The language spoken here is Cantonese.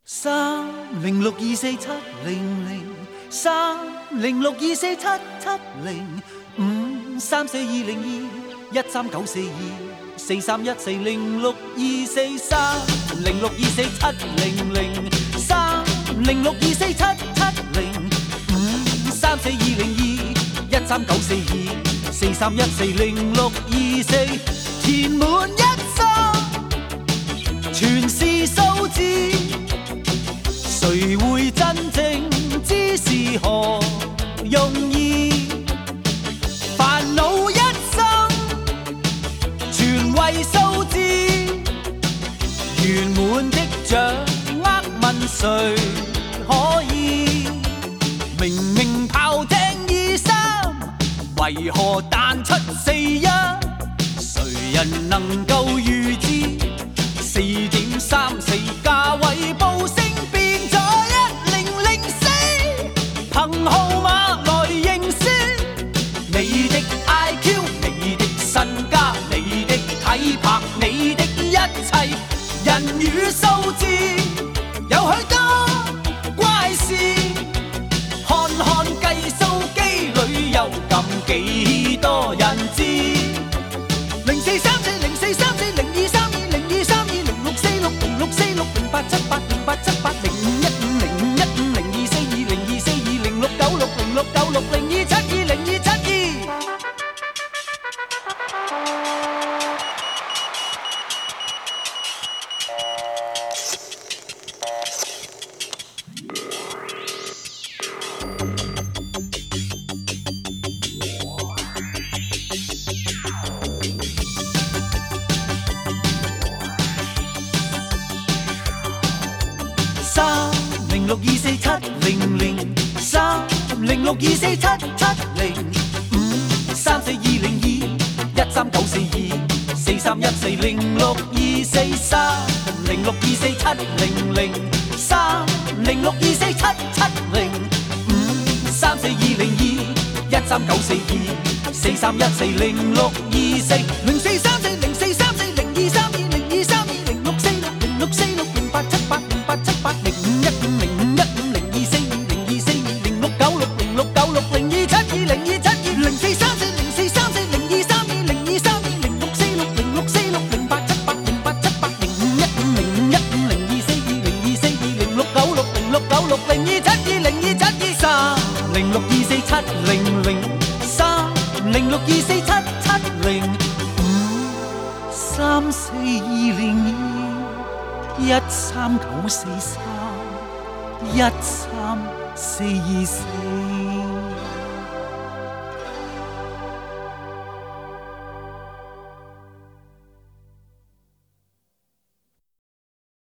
302139243142021394243140624填滿一生，全是數字，誰會真正知是何用意？煩惱一生，全為數字，圓滿的掌握問誰可以？明明炮艇23，為何彈出41？誰人能夠預知4.34價位報升變咗1004？憑號碼來認輸，你的 IQ， 你的身家，你的體魄，你的一切，人與數字有許多怪事。看看計數機裏有咁幾多人知？043404023202340506960602720272069602720272。3021392431342413424。